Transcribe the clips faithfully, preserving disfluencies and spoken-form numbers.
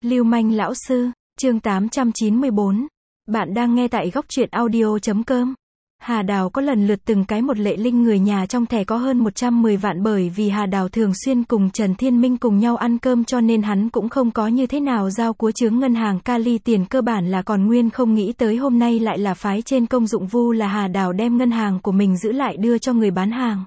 Lưu manh lão sư, chương tám trăm chín mươi bốn. Bạn đang nghe tại góc truyện audio chấm com. Hà Đào có lần lượt từng cái một lệ linh người nhà trong thẻ có hơn một trăm mười vạn, bởi vì Hà Đào thường xuyên cùng Trần Thiên Minh cùng nhau ăn cơm cho nên hắn cũng không có như thế nào giao cúa chướng ngân hàng Cali, tiền cơ bản là còn nguyên, không nghĩ tới hôm nay lại là phái trên công dụng vu là Hà Đào đem ngân hàng của mình giữ lại đưa cho người bán hàng.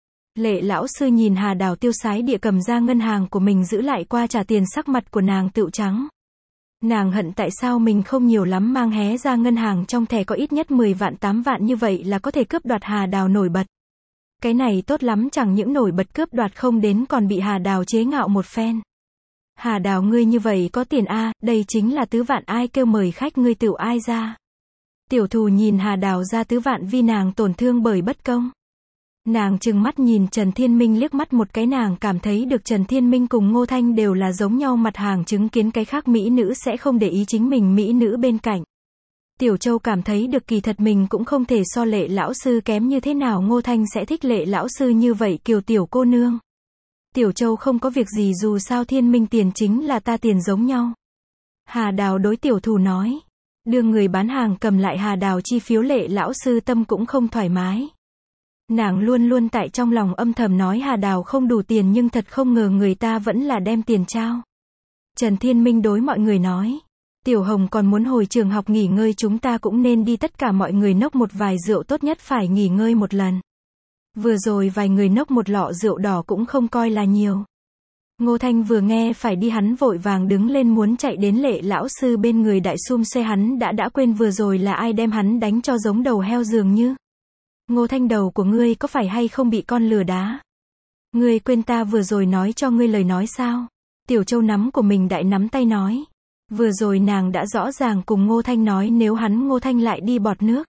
Lệ lão sư nhìn Hà Đào tiêu sái địa cầm ra ngân hàng của mình giữ lại qua trả tiền, sắc mặt của nàng tựu trắng. Nàng hận tại sao mình không nhiều lắm mang hé ra ngân hàng trong thẻ có ít nhất mười vạn tám vạn, như vậy là có thể cướp đoạt Hà Đào nổi bật. Cái này tốt lắm, chẳng những nổi bật cướp đoạt không đến còn bị Hà Đào chế ngạo một phen. Hà Đào, ngươi như vậy có tiền a, à, đây chính là tứ vạn, ai kêu mời khách ngươi tựu ai ra. Tiểu thù nhìn Hà Đào ra tứ vạn vì nàng tổn thương bởi bất công. Nàng trừng mắt nhìn Trần Thiên Minh liếc mắt một cái, nàng cảm thấy được Trần Thiên Minh cùng Ngô Thanh đều là giống nhau mặt hàng, chứng kiến cái khác mỹ nữ sẽ không để ý chính mình mỹ nữ bên cạnh. Tiểu Châu cảm thấy được kỳ thật mình cũng không thể so Lệ lão sư kém như thế nào, Ngô Thanh sẽ thích Lệ lão sư như vậy kiều tiểu cô nương. Tiểu Châu không có việc gì, dù sao Thiên Minh tiền chính là ta tiền giống nhau. Hà Đào đối tiểu thù nói. Đưa người bán hàng cầm lại Hà Đào chi phiếu, Lệ lão sư tâm cũng không thoải mái. Nàng luôn luôn tại trong lòng âm thầm nói Hà Đào không đủ tiền, nhưng thật không ngờ người ta vẫn là đem tiền trao. Trần Thiên Minh đối mọi người nói. Tiểu Hồng còn muốn hồi trường học nghỉ ngơi, chúng ta cũng nên đi, tất cả mọi người nốc một vài rượu, tốt nhất phải nghỉ ngơi một lần. Vừa rồi vài người nốc một lọ rượu đỏ cũng không coi là nhiều. Ngô Thanh vừa nghe phải đi, hắn vội vàng đứng lên muốn chạy đến Lệ lão sư bên người đại xum xe, hắn đã đã quên vừa rồi là ai đem hắn đánh cho giống đầu heo dường như. Ngô Thanh, đầu của ngươi có phải hay không bị con lừa đá? Ngươi quên ta vừa rồi nói cho ngươi lời nói sao? Tiểu Châu nắm của mình đại nắm tay nói. Vừa rồi nàng đã rõ ràng cùng Ngô Thanh nói nếu hắn Ngô Thanh lại đi bọt nước.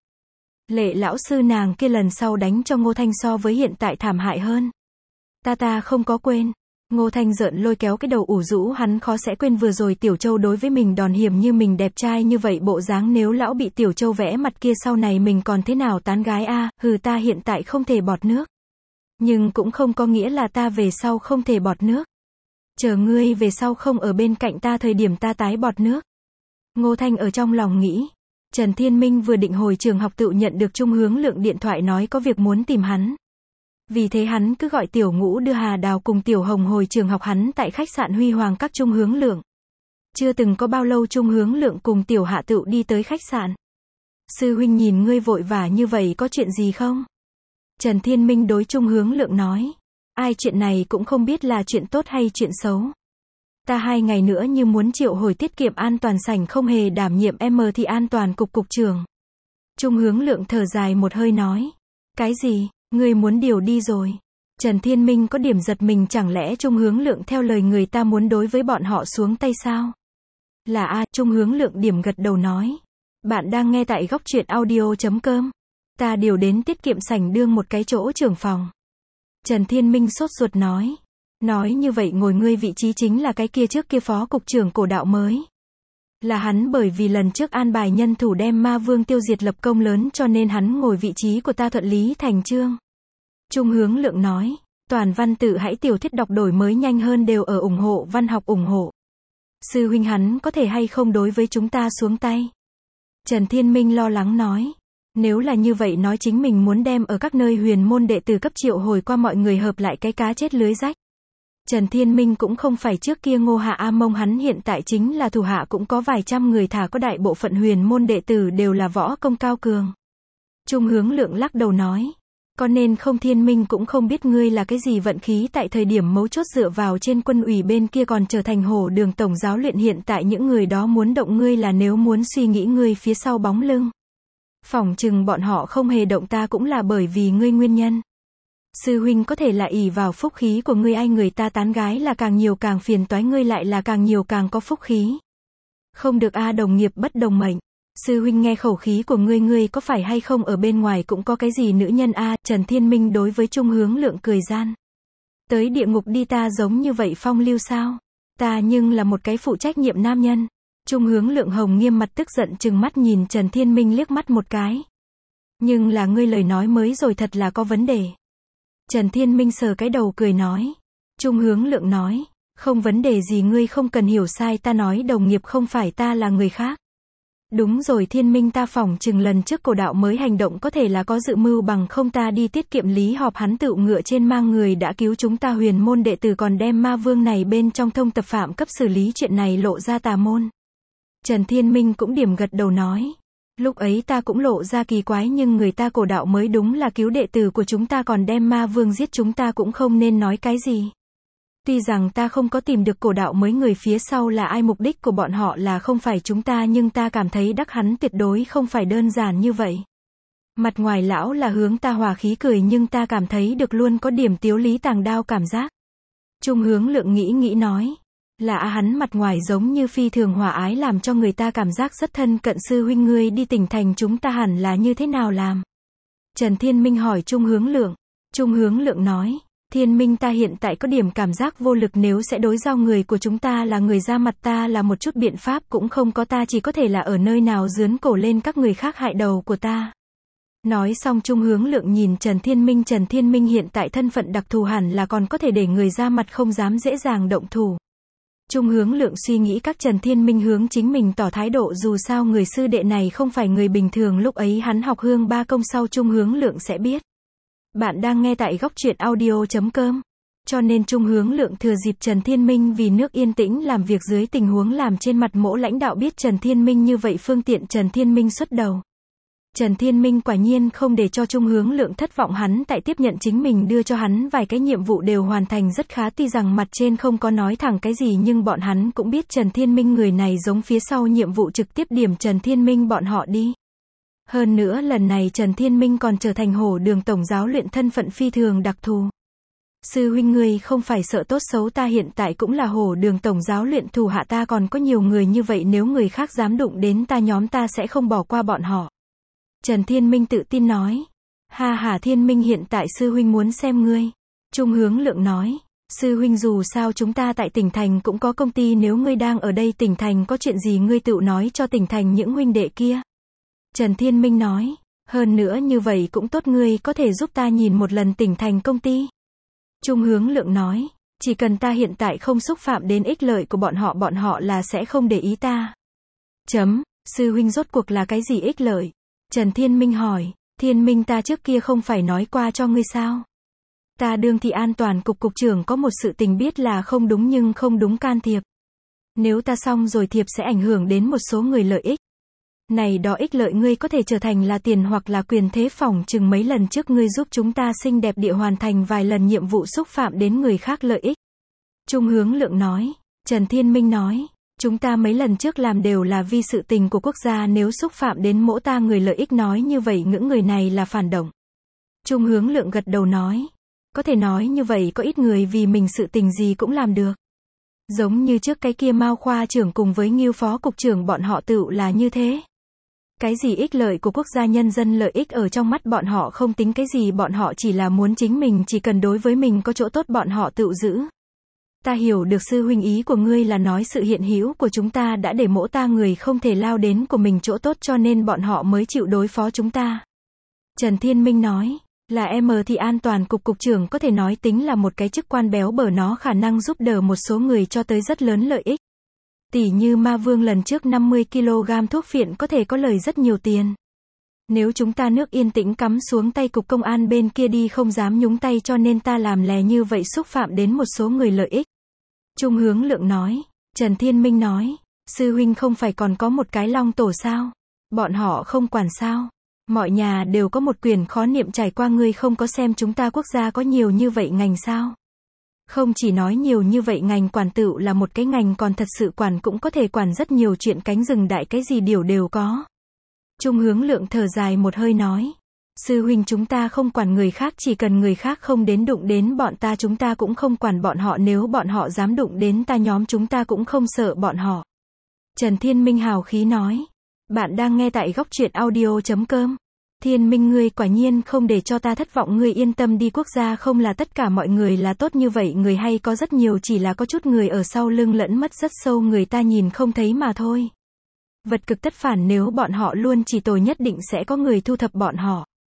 Lệ lão sư nàng kia lần sau đánh cho Ngô Thanh so với hiện tại thảm hại hơn. Ta ta không có quên. Ngô Thanh giận lôi kéo cái đầu ủ rũ, hắn khó sẽ quên vừa rồi Tiểu Châu đối với mình đòn hiểm như mình, đẹp trai như vậy bộ dáng, nếu lão bị Tiểu Châu vẽ mặt kia sau này mình còn thế nào tán gái a, à, hừ, ta hiện tại không thể bọt nước. Nhưng cũng không có nghĩa là ta về sau không thể bọt nước. Chờ ngươi về sau không ở bên cạnh ta thời điểm ta tái bọt nước. Ngô Thanh ở trong lòng nghĩ. Trần Thiên Minh vừa định hồi trường học tự nhận được Trung Hướng Lượng điện thoại nói có việc muốn tìm hắn. Vì thế hắn cứ gọi Tiểu Ngũ đưa Hà Đào cùng Tiểu Hồng hồi trường học, hắn tại khách sạn Huy Hoàng các Trung Hướng Lượng. Chưa từng có bao lâu Trung Hướng Lượng cùng Tiểu Hạ Tựu đi tới khách sạn. Sư huynh, nhìn ngươi vội vã như vậy có chuyện gì không? Trần Thiên Minh đối Trung Hướng Lượng nói. Ai, chuyện này cũng không biết là chuyện tốt hay chuyện xấu. Ta hai ngày nữa như muốn triệu hồi tiết kiệm an toàn sảnh, không hề đảm nhiệm em thì an toàn cục cục trưởng. Trung Hướng Lượng thở dài một hơi nói. Cái gì? Ngươi muốn điều đi rồi. Trần Thiên Minh có điểm giật mình, chẳng lẽ Trung Hướng Lượng theo lời người ta muốn đối với bọn họ xuống tay sao? Là a, Trung Hướng Lượng điểm gật đầu nói. Bạn đang nghe tại góc truyện audio chấm com. Ta điều đến tiết kiệm sảnh đương một cái chỗ trưởng phòng. Trần Thiên Minh sốt ruột nói. Nói như vậy ngồi ngươi vị trí chính là cái kia trước kia phó cục trưởng cổ đạo mới. Là hắn bởi vì lần trước an bài nhân thủ đem ma vương tiêu diệt lập công lớn cho nên hắn ngồi vị trí của ta thuận lý thành chương. Trung Hướng Lượng nói. Toàn văn tự hãy tiểu thuyết đọc đổi mới nhanh hơn đều ở ủng hộ văn học ủng hộ. Sư huynh, hắn có thể hay không đối với chúng ta xuống tay? Trần Thiên Minh lo lắng nói. Nếu là như vậy nói chính mình muốn đem ở các nơi huyền môn đệ tử cấp triệu hồi qua, mọi người hợp lại cái cá chết lưới rách. Trần Thiên Minh cũng không phải trước kia Ngô Hạ A Mông, hắn hiện tại chính là thủ hạ cũng có vài trăm người, thả có đại bộ phận huyền môn đệ tử đều là võ công cao cường. Trung Hướng Lượng lắc đầu nói. Có nên không, Thiên Minh cũng không biết ngươi là cái gì vận khí, tại thời điểm mấu chốt dựa vào trên quân ủy bên kia còn trở thành Hổ Đường tổng giáo luyện, hiện tại những người đó muốn động ngươi là nếu muốn suy nghĩ ngươi phía sau bóng lưng. Phỏng chừng bọn họ không hề động ta cũng là bởi vì ngươi nguyên nhân. Sư huynh có thể là ỷ vào phúc khí của ngươi, ai người ta tán gái là càng nhiều càng phiền toái, ngươi lại là càng nhiều càng có phúc khí. Không được a, đồng nghiệp bất đồng mệnh. Sư huynh nghe khẩu khí của ngươi, ngươi có phải hay không ở bên ngoài cũng có cái gì nữ nhân a? Trần Thiên Minh đối với Trung Hướng Lượng cười gian. Tới địa ngục đi, ta giống như vậy phong lưu sao? Ta nhưng là một cái phụ trách nhiệm nam nhân. Trung Hướng Lượng hồng nghiêm mặt tức giận trừng mắt nhìn Trần Thiên Minh liếc mắt một cái. Nhưng là ngươi lời nói mới rồi thật là có vấn đề. Trần Thiên Minh sờ cái đầu cười nói. Trung Hướng Lượng nói. Không vấn đề gì, ngươi không cần hiểu sai, ta nói đồng nghiệp không phải ta là người khác. Đúng rồi Thiên Minh, ta phỏng chừng lần trước cổ đạo mới hành động có thể là có dự mưu, bằng không ta đi tiết kiệm lý họp hắn tựu ngựa trên mang người đã cứu chúng ta huyền môn đệ tử còn đem ma vương này bên trong thông tập phạm cấp xử lý, chuyện này lộ ra tà môn. Trần Thiên Minh cũng điểm gật đầu nói. Lúc ấy ta cũng lộ ra kỳ quái, nhưng người ta cổ đạo mới đúng là cứu đệ tử của chúng ta còn đem ma vương giết, chúng ta cũng không nên nói cái gì. Tuy rằng ta không có tìm được cổ đạo mới người phía sau là ai, mục đích của bọn họ là không phải chúng ta, nhưng ta cảm thấy đắc hắn tuyệt đối không phải đơn giản như vậy. Mặt ngoài lão là hướng ta hòa khí cười, nhưng ta cảm thấy được luôn có điểm tiếu lý tàng đao cảm giác. Trung Hướng Lượng nghĩ nghĩ nói. Là hắn mặt ngoài giống như phi thường hòa ái, làm cho người ta cảm giác rất thân cận. Sư huynh, ngươi đi tỉnh thành chúng ta hẳn là như thế nào làm? Trần Thiên Minh hỏi Trung Hướng Lượng. Trung Hướng Lượng nói. Thiên Minh, ta hiện tại có điểm cảm giác vô lực, nếu sẽ đối giao người của chúng ta là người ra mặt ta là một chút biện pháp cũng không có, ta chỉ có thể là ở nơi nào dướn cổ lên các người khác hại đầu của ta. Nói xong Trung Hướng Lượng nhìn Trần Thiên Minh, Trần Thiên Minh hiện tại thân phận đặc thù hẳn là còn có thể để người ra mặt không dám dễ dàng động thủ. Trung Hướng Lượng suy nghĩ các Trần Thiên Minh hướng chính mình tỏ thái độ, dù sao người sư đệ này không phải người bình thường, lúc ấy hắn học hương ba công sau Trung Hướng Lượng sẽ biết. Bạn đang nghe tại góc truyện audio chấm com. Cho nên Trung Hướng Lượng thừa dịp Trần Thiên Minh vì nước yên tĩnh làm việc dưới tình huống làm trên mặt mỗ lãnh đạo biết Trần Thiên Minh như vậy, phương tiện Trần Thiên Minh xuất đầu. Trần Thiên Minh quả nhiên không để cho Trung Hướng Lượng thất vọng, hắn tại tiếp nhận chính mình đưa cho hắn vài cái nhiệm vụ đều hoàn thành rất khá, tuy rằng mặt trên không có nói thẳng cái gì nhưng bọn hắn cũng biết Trần Thiên Minh người này giống, phía sau nhiệm vụ trực tiếp điểm Trần Thiên Minh bọn họ đi. Hơn nữa lần này Trần Thiên Minh còn trở thành Hổ Đường tổng giáo luyện, thân phận phi thường đặc thù. Sư huynh, ngươi không phải sợ tốt xấu, ta hiện tại cũng là Hổ Đường tổng giáo luyện, thủ hạ ta còn có nhiều người như vậy, nếu người khác dám đụng đến ta nhóm ta sẽ không bỏ qua bọn họ. Trần Thiên Minh tự tin nói. Ha ha Thiên Minh, hiện tại sư huynh muốn xem ngươi. Trung Hướng Lượng nói. Sư huynh, dù sao chúng ta tại tỉnh thành cũng có công ty, nếu ngươi đang ở đây tỉnh thành có chuyện gì ngươi tự nói cho tỉnh thành những huynh đệ kia. Trần Thiên Minh nói. Hơn nữa như vậy cũng tốt, ngươi có thể giúp ta nhìn một lần tỉnh thành công ty. Trung Hướng Lượng nói. Chỉ cần ta hiện tại không xúc phạm đến ích lợi của bọn họ, bọn họ là sẽ không để ý ta. Chấm. Sư huynh, rốt cuộc là cái gì ích lợi? Trần Thiên Minh hỏi. Thiên Minh, ta trước kia không phải nói qua cho ngươi sao? Ta đương thị an toàn cục cục trưởng, có một sự tình biết là không đúng nhưng không đúng can thiệp. Nếu ta xong rồi thiệp sẽ ảnh hưởng đến một số người lợi ích. Này đó ích lợi ngươi có thể trở thành là tiền hoặc là quyền thế, phỏng chừng mấy lần trước ngươi giúp chúng ta xinh đẹp địa hoàn thành vài lần nhiệm vụ xúc phạm đến người khác lợi ích. Trung Hướng Lượng nói. Trần Thiên Minh nói. Chúng ta mấy lần trước làm đều là vì sự tình của quốc gia, nếu xúc phạm đến mỗ ta người lợi ích nói như vậy những người này là phản động. Trung Hướng Lượng gật đầu nói. Có thể nói như vậy, có ít người vì mình sự tình gì cũng làm được. Giống như trước cái kia Mao khoa trưởng cùng với Ngưu phó cục trưởng bọn họ tựu là như thế. Cái gì ích lợi của quốc gia, nhân dân lợi ích ở trong mắt bọn họ không tính cái gì, bọn họ chỉ là muốn chính mình, chỉ cần đối với mình có chỗ tốt bọn họ tựu giữ. Ta hiểu được sư huynh, ý của ngươi là nói sự hiện hữu của chúng ta đã để mỗ ta người không thể lao đến của mình chỗ tốt, cho nên bọn họ mới chịu đối phó chúng ta. Trần Thiên Minh nói. Là em thì an toàn cục cục trưởng có thể nói tính là một cái chức quan béo bở, nó khả năng giúp đỡ một số người cho tới rất lớn lợi ích. Tỷ như ma vương lần trước năm mươi ki lô gam thuốc phiện có thể có lời rất nhiều tiền. Nếu chúng ta nước yên tĩnh cắm xuống tay, cục công an bên kia đi không dám nhúng tay, cho nên ta làm lè như vậy xúc phạm đến một số người lợi ích. Trung Hướng Lượng nói. Trần Thiên Minh nói. Sư huynh, không phải còn có một cái long tổ sao? Bọn họ không quản sao? Mọi nhà đều có một quyền khó niệm trải qua, ngươi không có xem chúng ta quốc gia có nhiều như vậy ngành sao? Không chỉ nói nhiều như vậy ngành, quản tựu là một cái ngành, còn thật sự quản cũng có thể quản rất nhiều chuyện, cánh rừng đại cái gì điều đều có. Trung Hướng Lượng thở dài một hơi nói. Sư huynh, chúng ta không quản người khác, chỉ cần người khác không đến đụng đến bọn ta chúng ta cũng không quản bọn họ, nếu bọn họ dám đụng đến ta nhóm chúng ta cũng không sợ bọn họ. Trần Thiên Minh hào khí nói. Bạn đang nghe tại góc truyện audio chấm com. Thiên Minh, ngươi quả nhiên không để cho ta thất vọng, ngươi yên tâm đi, quốc gia không là tất cả mọi người là tốt như vậy, người hay có rất nhiều, chỉ là có chút người ở sau lưng lẫn mất rất sâu, người ta nhìn không thấy mà thôi. Vật cực tất phản, nếu bọn họ luôn chỉ tồi nhất định sẽ có người thu thập bọn họ.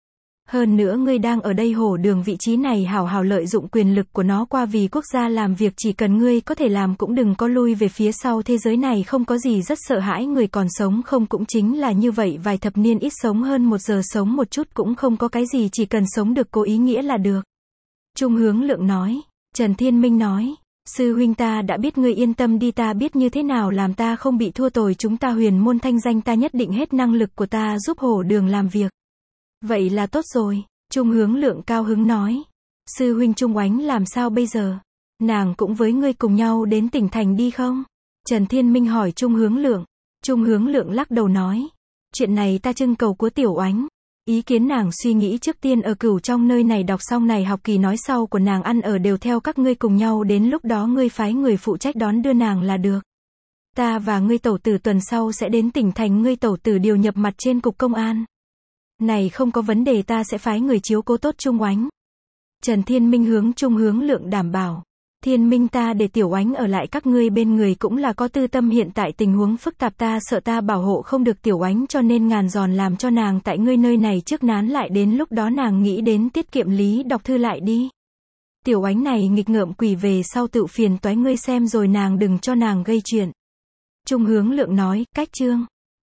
Hơn nữa ngươi đang ở đây hổ đường vị trí này hảo hảo lợi dụng quyền lực của nó qua vì quốc gia làm việc, chỉ cần ngươi có thể làm cũng đừng có lui về phía sau, thế giới này không có gì rất sợ hãi, người còn sống không cũng chính là như vậy, vài thập niên ít sống hơn một giờ sống một chút cũng không có cái gì, chỉ cần sống được có ý nghĩa là được. Trung Hướng Lượng nói. Trần Thiên Minh nói. Sư huynh ta đã biết, ngươi yên tâm đi, ta biết như thế nào làm ta không bị thua tồi, chúng ta huyền môn thanh danh, ta nhất định hết năng lực của ta giúp hổ đường làm việc. Vậy là tốt rồi. Trung Hướng Lượng cao hứng nói. Sư huynh Trung Oánh làm sao bây giờ? Nàng cũng với ngươi cùng nhau đến tỉnh thành đi không? Trần Thiên Minh hỏi Trung Hướng Lượng. Trung Hướng Lượng lắc đầu nói. Chuyện này ta trưng cầu của Tiểu Oánh. Ý kiến nàng suy nghĩ trước tiên ở Cửu trong nơi này đọc xong này học kỳ, nói sau của nàng ăn ở đều theo các ngươi cùng nhau, đến lúc đó ngươi phái người phụ trách đón đưa nàng là được. Ta và ngươi tẩu tử tuần sau sẽ đến tỉnh thành, ngươi tẩu tử điều nhập mặt trên cục công an. Này không có vấn đề, ta sẽ phái người chiếu cố tốt Trung Oánh. Trần Thiên Minh hướng Trung Hướng Lượng đảm bảo. Thiên Minh, ta để Tiểu Oánh ở lại các ngươi bên người cũng là có tư tâm, hiện tại tình huống phức tạp, ta sợ ta bảo hộ không được Tiểu Oánh, cho nên ngàn giòn làm cho nàng tại ngươi nơi này trước nán lại, đến lúc đó nàng nghĩ đến tiết kiệm lý đọc thư lại đi. Tiểu Oánh này nghịch ngợm quỷ, về sau tự phiền toái, ngươi xem rồi nàng đừng cho nàng gây chuyện. Trung Hướng Lượng nói. Cách chương